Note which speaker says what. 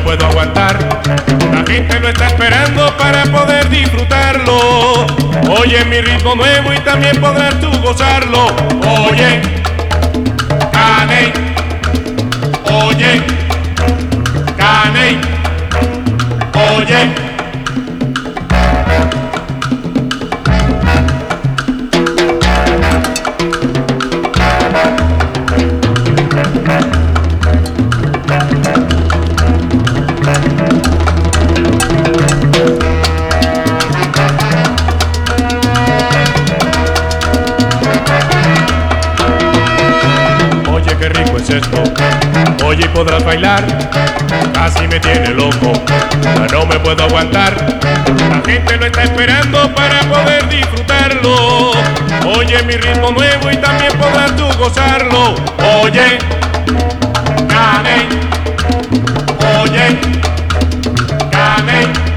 Speaker 1: puedo aguantar. La gente lo está esperando para poder disfrutarlo. Oye mi ritmo nuevo y también podrás tú gozarlo. Oye, Caney, oye, Caney, oye. Oye, qué rico es esto. Oye, podrás bailar. Casi me tiene loco. Ya no me puedo aguantar. La gente lo está esperando para poder disfrutarlo. Oye, mi ritmo nuevo y también podrás tú gozarlo. Oye, Caney, oye, Caney.